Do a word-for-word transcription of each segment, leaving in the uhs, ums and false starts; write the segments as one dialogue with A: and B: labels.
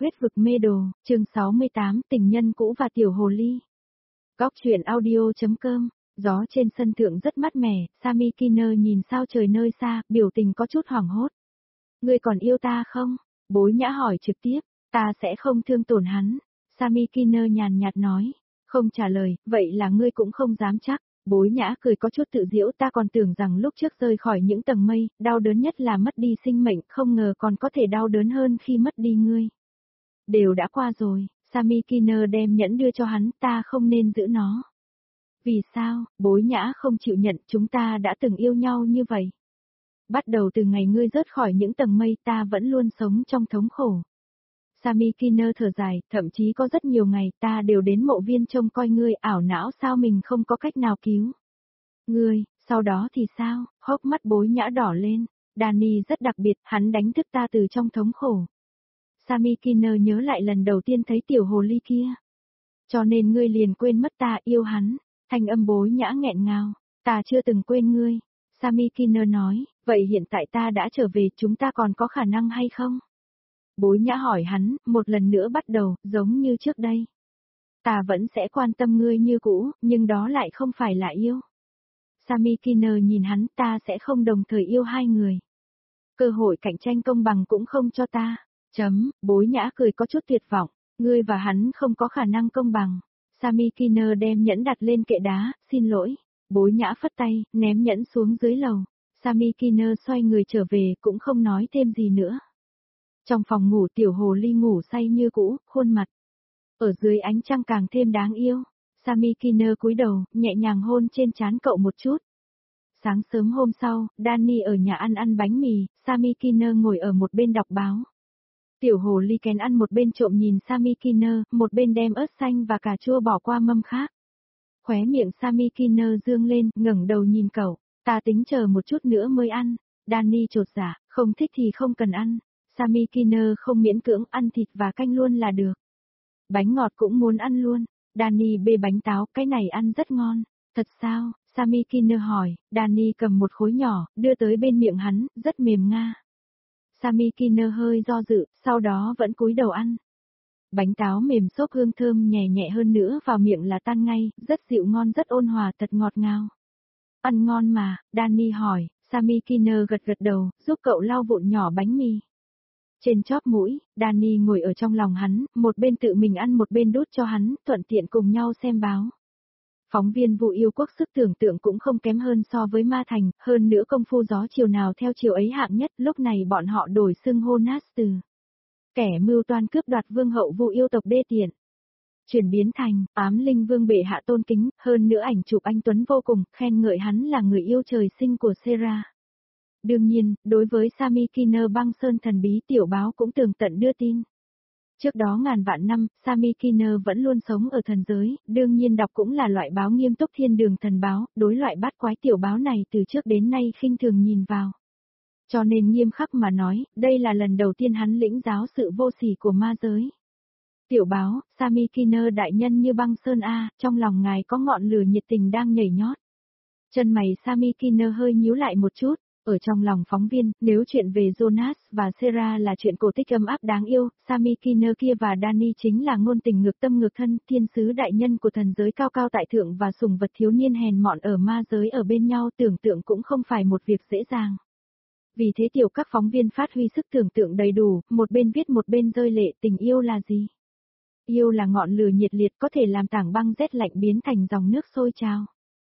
A: Huyết vực mê đồ, chương sáu mươi tám, tình nhân cũ và tiểu hồ ly. Góc truyện audio chấm com, gió trên sân thượng rất mát mẻ, Sami Kiner nhìn sao trời nơi xa, biểu tình có chút hoảng hốt. Ngươi còn yêu ta không? Bối Nhã hỏi trực tiếp, ta sẽ không thương tổn hắn. Sami Kiner nhàn nhạt nói, không trả lời, vậy là ngươi cũng không dám chắc. Bối Nhã cười có chút tự giễu, ta còn tưởng rằng lúc trước rơi khỏi những tầng mây, đau đớn nhất là mất đi sinh mệnh, không ngờ còn có thể đau đớn hơn khi mất đi ngươi. Đều đã qua rồi, Sami Kiner đem nhẫn đưa cho hắn, ta không nên giữ nó. Vì sao? Bối Nhã không chịu nhận, chúng ta đã từng yêu nhau như vậy. Bắt đầu từ ngày ngươi rớt khỏi những tầng mây, ta vẫn luôn sống trong thống khổ. Sami Kiner thở dài, thậm chí có rất nhiều ngày ta đều đến mộ viên trông coi ngươi, ảo não sao mình không có cách nào cứu. Ngươi, sau đó thì sao? Hốc mắt Bối Nhã đỏ lên. Danny rất đặc biệt, hắn đánh thức ta từ trong thống khổ. Sami Kiner nhớ lại lần đầu tiên thấy tiểu hồ ly kia. Cho nên ngươi liền quên mất ta yêu hắn. Thanh âm Bối Nhã nghẹn ngào. Ta chưa từng quên ngươi. Sami Kiner nói, vậy hiện tại ta đã trở về, chúng ta còn có khả năng hay không? Bối Nhã hỏi hắn, một lần nữa bắt đầu, giống như trước đây. Ta vẫn sẽ quan tâm ngươi như cũ, nhưng đó lại không phải là yêu. Sami Kiner nhìn hắn, ta sẽ không đồng thời yêu hai người. Cơ hội cạnh tranh công bằng cũng không cho ta. Chấm, Bối Nhã cười có chút tuyệt vọng, ngươi và hắn không có khả năng công bằng. Sami Kiner đem nhẫn đặt lên kệ đá, xin lỗi. Bối Nhã phất tay, ném nhẫn xuống dưới lầu. Sami Kiner xoay người trở về, cũng không nói thêm gì nữa. Trong phòng ngủ tiểu hồ ly ngủ say như cũ, khuôn mặt. Ở dưới ánh trăng càng thêm đáng yêu. Sami Kiner cúi đầu, nhẹ nhàng hôn trên trán cậu một chút. Sáng sớm hôm sau, Danny ở nhà ăn ăn bánh mì, Sami Kiner ngồi ở một bên đọc báo. Tiểu hồ ly kén ăn một bên trộm nhìn Sami Kiner, một bên đem ớt xanh và cà chua bỏ qua mâm khác. Khóe miệng Sami Kiner dương lên, ngẩng đầu nhìn cậu, ta tính chờ một chút nữa mới ăn. Danny chột dạ, không thích thì không cần ăn. Sami Kiner không miễn cưỡng, ăn thịt và canh luôn là được. Bánh ngọt cũng muốn ăn luôn. Danny bê bánh táo, cái này ăn rất ngon. Thật sao? Sami Kiner hỏi. Danny cầm một khối nhỏ, đưa tới bên miệng hắn, rất mềm nga. Sami Kiner hơi do dự, sau đó vẫn cúi đầu ăn. Bánh táo mềm xốp hương thơm nhẹ nhẹ hơn nữa vào miệng là tan ngay, rất dịu ngon, rất ôn hòa, thật ngọt ngào. Ăn ngon mà, Danny hỏi. Sami Kiner gật gật đầu, giúp cậu lau vụn nhỏ bánh mì. Trên chóp mũi, Danny ngồi ở trong lòng hắn, một bên tự mình ăn một bên đút cho hắn, thuận tiện cùng nhau xem báo. Phóng viên Vụ Yêu Quốc sức tưởng tượng cũng không kém hơn so với Ma Thành, hơn nữa công phu gió chiều nào theo chiều ấy hạng nhất, lúc này bọn họ đổi xưng hô Nát từ kẻ mưu toan cướp đoạt vương hậu Vụ Yêu tộc đê tiện. Chuyển biến thành, ám linh vương bệ hạ tôn kính, hơn nữa ảnh chụp anh Tuấn vô cùng, khen ngợi hắn là người yêu trời sinh của Sera. Đương nhiên, đối với Sami Kiner băng sơn thần bí tiểu báo cũng tường tận đưa tin. Trước đó ngàn vạn năm, Sami Kiner vẫn luôn sống ở thần giới, đương nhiên đọc cũng là loại báo nghiêm túc thiên đường thần báo, đối loại bát quái tiểu báo này từ trước đến nay khinh thường nhìn vào. Cho nên nghiêm khắc mà nói, đây là lần đầu tiên hắn lĩnh giáo sự vô sỉ của ma giới. Tiểu báo, Sami Kiner đại nhân như băng sơn A, trong lòng ngài có ngọn lửa nhiệt tình đang nhảy nhót. Chân mày Sami Kiner hơi nhíu lại một chút. Ở trong lòng phóng viên, nếu chuyện về Jonas và Sera là chuyện cổ tích ấm áp đáng yêu, Sami Kiner kia và Danny chính là ngôn tình ngược tâm ngược thân, thiên sứ đại nhân của thần giới cao cao tại thượng và sủng vật thiếu niên hèn mọn ở ma giới ở bên nhau, tưởng tượng cũng không phải một việc dễ dàng. Vì thế tiểu các phóng viên phát huy sức tưởng tượng đầy đủ, một bên viết một bên rơi lệ. Tình yêu là gì? Yêu là ngọn lửa nhiệt liệt có thể làm tảng băng rét lạnh biến thành dòng nước sôi trào.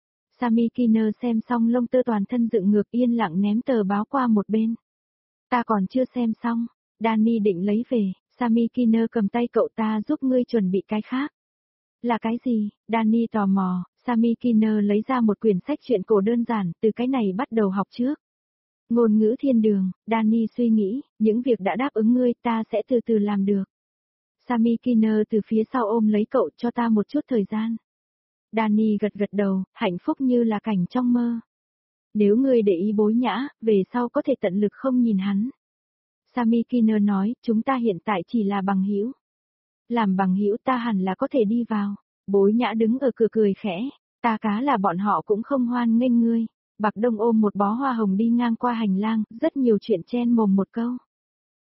A: Sami Kiner xem xong lông tơ toàn thân dựng ngược, yên lặng ném tờ báo qua một bên. Ta còn chưa xem xong. Danny định lấy về, Sami Kiner cầm tay cậu, ta giúp ngươi chuẩn bị cái khác. Là cái gì? Danny tò mò. Sami Kiner lấy ra một quyển sách truyện cổ đơn giản, từ cái này bắt đầu học trước. Ngôn ngữ thiên đường, Danny suy nghĩ, những việc đã đáp ứng ngươi ta sẽ từ từ làm được. Sami Kiner từ phía sau ôm lấy cậu, cho ta một chút thời gian. Danny gật gật đầu, hạnh phúc như là cảnh trong mơ. Nếu ngươi để ý Bối Nhã, về sau có thể tận lực không nhìn hắn. Sami Kiner nói, chúng ta hiện tại chỉ là bằng hữu. Làm bằng hữu ta hẳn là có thể đi vào. Bối Nhã đứng ở cửa cười khẽ, ta cá là bọn họ cũng không hoan nghênh ngươi. Bạc Đông ôm một bó hoa hồng đi ngang qua hành lang, rất nhiều chuyện chen mồm một câu.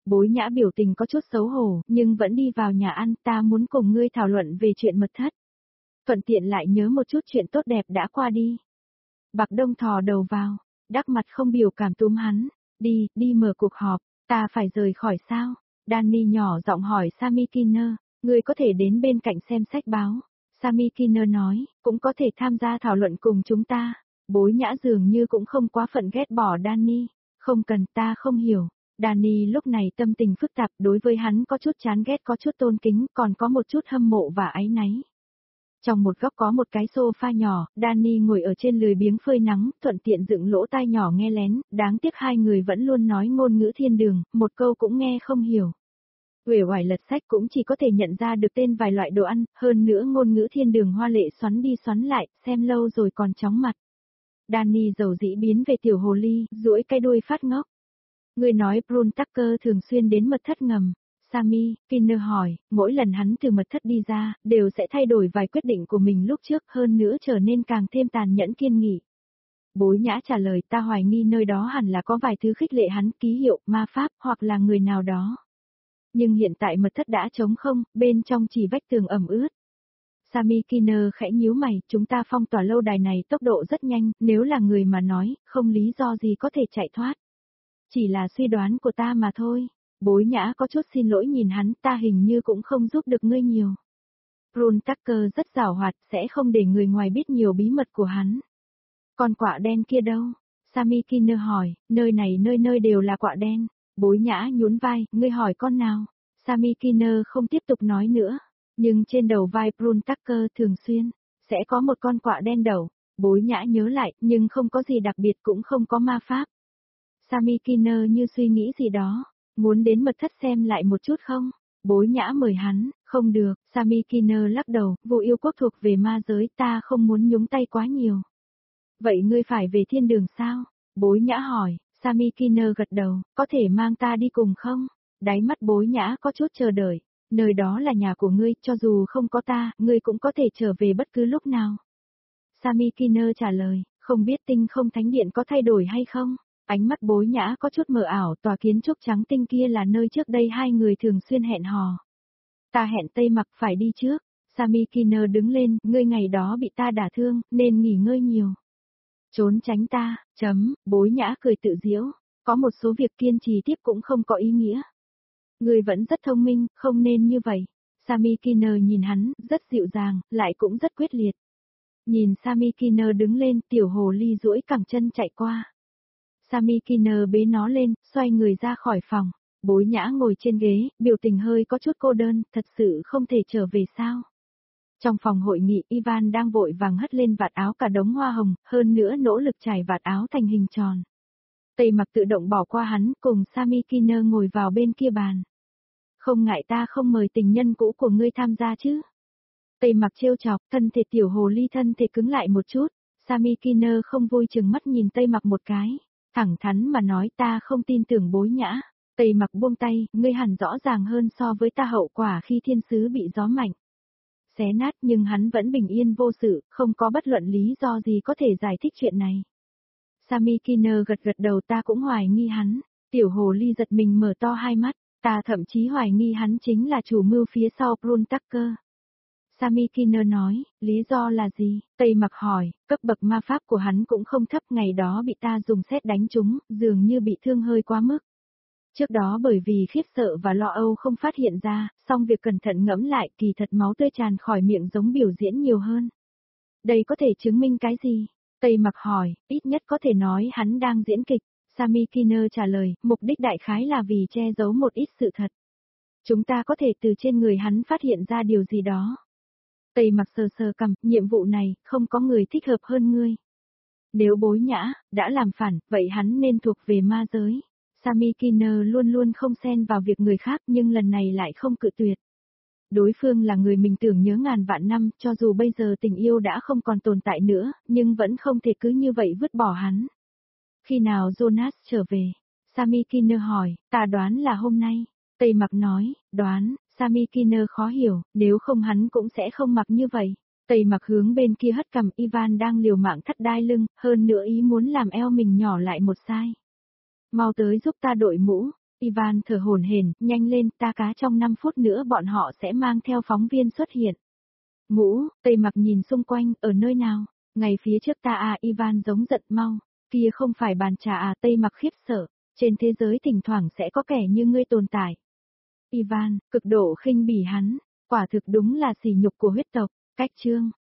A: Bối Nhã biểu tình có chút xấu hổ, nhưng vẫn đi vào nhà ăn, ta muốn cùng ngươi thảo luận về chuyện mật thất. Thuận tiện lại nhớ một chút chuyện tốt đẹp đã qua đi. Bạc Đông thò đầu vào, đắc mặt không biểu cảm túm hắn, đi, đi mở cuộc họp, ta phải rời khỏi sao? Danny nhỏ giọng hỏi Sammy Kinner, ngươi có thể đến bên cạnh xem sách báo. Sammy Kinner nói, cũng có thể tham gia thảo luận cùng chúng ta. Bối Nhã dường như cũng không quá phận ghét bỏ Danny, không cần, ta không hiểu. Danny lúc này tâm tình phức tạp, đối với hắn có chút chán ghét, có chút tôn kính, còn có một chút hâm mộ và áy náy. Trong một góc có một cái sofa nhỏ, Danny ngồi ở trên lười biếng phơi nắng, thuận tiện dựng lỗ tai nhỏ nghe lén, đáng tiếc hai người vẫn luôn nói ngôn ngữ thiên đường, một câu cũng nghe không hiểu. Uể oải lật sách cũng chỉ có thể nhận ra được tên vài loại đồ ăn, hơn nữa ngôn ngữ thiên đường hoa lệ xoắn đi xoắn lại, xem lâu rồi còn chóng mặt. Danny dầu dĩ biến về tiểu hồ ly, duỗi cái đuôi phát ngốc. Người nói Brun Tucker thường xuyên đến mật thất ngầm. Sammy Kinner hỏi, mỗi lần hắn từ mật thất đi ra, đều sẽ thay đổi vài quyết định của mình lúc trước, hơn nữa trở nên càng thêm tàn nhẫn kiên nghị. Bối Nhã trả lời, ta hoài nghi nơi đó hẳn là có vài thứ khích lệ hắn, ký hiệu, ma pháp, hoặc là người nào đó. Nhưng hiện tại mật thất đã trống không, bên trong chỉ vách tường ẩm ướt. Sammy Kinner khẽ nhíu mày, chúng ta phong tỏa lâu đài này tốc độ rất nhanh, nếu là người mà nói, không lý do gì có thể chạy thoát. Chỉ là suy đoán của ta mà thôi. Bối Nhã có chút xin lỗi nhìn hắn, ta hình như cũng không giúp được ngươi nhiều. Brun Tucker rất giàu hoạt, sẽ không để người ngoài biết nhiều bí mật của hắn. Con quạ đen kia đâu? Sammy Kinner hỏi, nơi này nơi nơi đều là quạ đen. Bối Nhã nhún vai, ngươi hỏi con nào? Sammy Kinner không tiếp tục nói nữa, nhưng trên đầu vai Brun Tucker thường xuyên sẽ có một con quạ đen đầu. Bối Nhã nhớ lại, nhưng không có gì đặc biệt, cũng không có ma pháp. Sammy Kinner như suy nghĩ gì đó, muốn đến mật thất xem lại một chút không? Bối Nhã mời hắn, không được. Sammy Kinner lắc đầu, vụ yêu quốc thuộc về ma giới, ta không muốn nhúng tay quá nhiều. Vậy ngươi phải về thiên đường sao? Bối Nhã hỏi. Sammy Kinner gật đầu, có thể mang ta đi cùng không? Đáy mắt Bối Nhã có chút chờ đợi, nơi đó là nhà của ngươi, cho dù không có ta, ngươi cũng có thể trở về bất cứ lúc nào. Sammy Kinner trả lời, không biết tinh không thánh điện có thay đổi hay không? Ánh mắt Bối Nhã có chút mờ ảo, tòa kiến trúc trắng tinh kia là nơi trước đây hai người thường xuyên hẹn hò. Ta hẹn Tây Mặc phải đi trước. Sammy Kinner đứng lên, ngươi ngày đó bị ta đả thương, nên nghỉ ngơi nhiều. Trốn tránh ta, chấm, Bối Nhã cười tự giễu, có một số việc kiên trì tiếp cũng không có ý nghĩa. Ngươi vẫn rất thông minh, không nên như vậy. Sammy Kinner nhìn hắn, rất dịu dàng, lại cũng rất quyết liệt. Nhìn Sammy Kinner đứng lên, tiểu hồ ly duỗi cẳng chân chạy qua. Sammy Kinner bế nó lên, xoay người ra khỏi phòng. Bối Nhã ngồi trên ghế, biểu tình hơi có chút cô đơn, thật sự không thể trở về sao. Trong phòng hội nghị, Ivan đang vội vàng hất lên vạt áo cả đống hoa hồng, hơn nữa nỗ lực trải vạt áo thành hình tròn. Tây Mặc tự động bỏ qua hắn, cùng Sammy Kinner ngồi vào bên kia bàn. Không ngại ta không mời tình nhân cũ của ngươi tham gia chứ? Tây Mặc trêu chọc, thân thể tiểu hồ ly thân thể cứng lại một chút. Sammy Kinner không vui chừng mắt nhìn Tây Mặc một cái. Thẳng thắn mà nói, ta không tin tưởng Bối Nhã. Tây Mặc buông tay, ngươi hẳn rõ ràng hơn so với ta hậu quả khi thiên sứ bị gió mạnh xé nát, nhưng hắn vẫn bình yên vô sự, không có bất luận lý do gì có thể giải thích chuyện này. Sammy Kinner gật gật đầu, ta cũng hoài nghi hắn. Tiểu hồ ly giật mình mở to hai mắt, ta thậm chí hoài nghi hắn chính là chủ mưu phía sau Brun Tucker. Sammy Kinner nói, lý do là gì? Tây Mặc hỏi, cấp bậc ma pháp của hắn cũng không thấp, ngày đó bị ta dùng sét đánh trúng, dường như bị thương hơi quá mức. Trước đó bởi vì khiếp sợ và lo âu không phát hiện ra, song việc cẩn thận ngẫm lại, kỳ thật máu tươi tràn khỏi miệng giống biểu diễn nhiều hơn. Đây có thể chứng minh cái gì? Tây Mặc hỏi, ít nhất có thể nói hắn đang diễn kịch. Sammy Kinner trả lời, mục đích đại khái là vì che giấu một ít sự thật. Chúng ta có thể từ trên người hắn phát hiện ra điều gì đó. Tây Mặc sờ sờ cằm, nhiệm vụ này, không có người thích hợp hơn ngươi. Nếu Bối Nhã đã làm phản, vậy hắn nên thuộc về ma giới. Sammy Kinner luôn luôn không xen vào việc người khác, nhưng lần này lại không cự tuyệt. Đối phương là người mình tưởng nhớ ngàn vạn năm, cho dù bây giờ tình yêu đã không còn tồn tại nữa, nhưng vẫn không thể cứ như vậy vứt bỏ hắn. Khi nào Jonas trở về? Sammy Kinner hỏi, ta đoán là hôm nay. Tây Mặc nói, đoán. Sammy Kinner khó hiểu, nếu không hắn cũng sẽ không mặc như vậy. Tây Mặc hướng bên kia hất cằm, Ivan đang liều mạng thắt đai lưng, hơn nữa ý muốn làm eo mình nhỏ lại một sai. Mau tới giúp ta đội mũ. Ivan thở hổn hển, nhanh lên, ta cá trong năm phút nữa bọn họ sẽ mang theo phóng viên xuất hiện. Ngũ, Tây Mặc nhìn xung quanh, ở nơi nào? Ngay phía trước ta à, Ivan giống giận mau. Kia không phải bàn trà à, Tây Mặc khiếp sợ. Trên thế giới thỉnh thoảng sẽ có kẻ như ngươi tồn tại. Ivan, cực độ khinh bỉ hắn, quả thực đúng là sỉ nhục của huyết tộc. Cách chương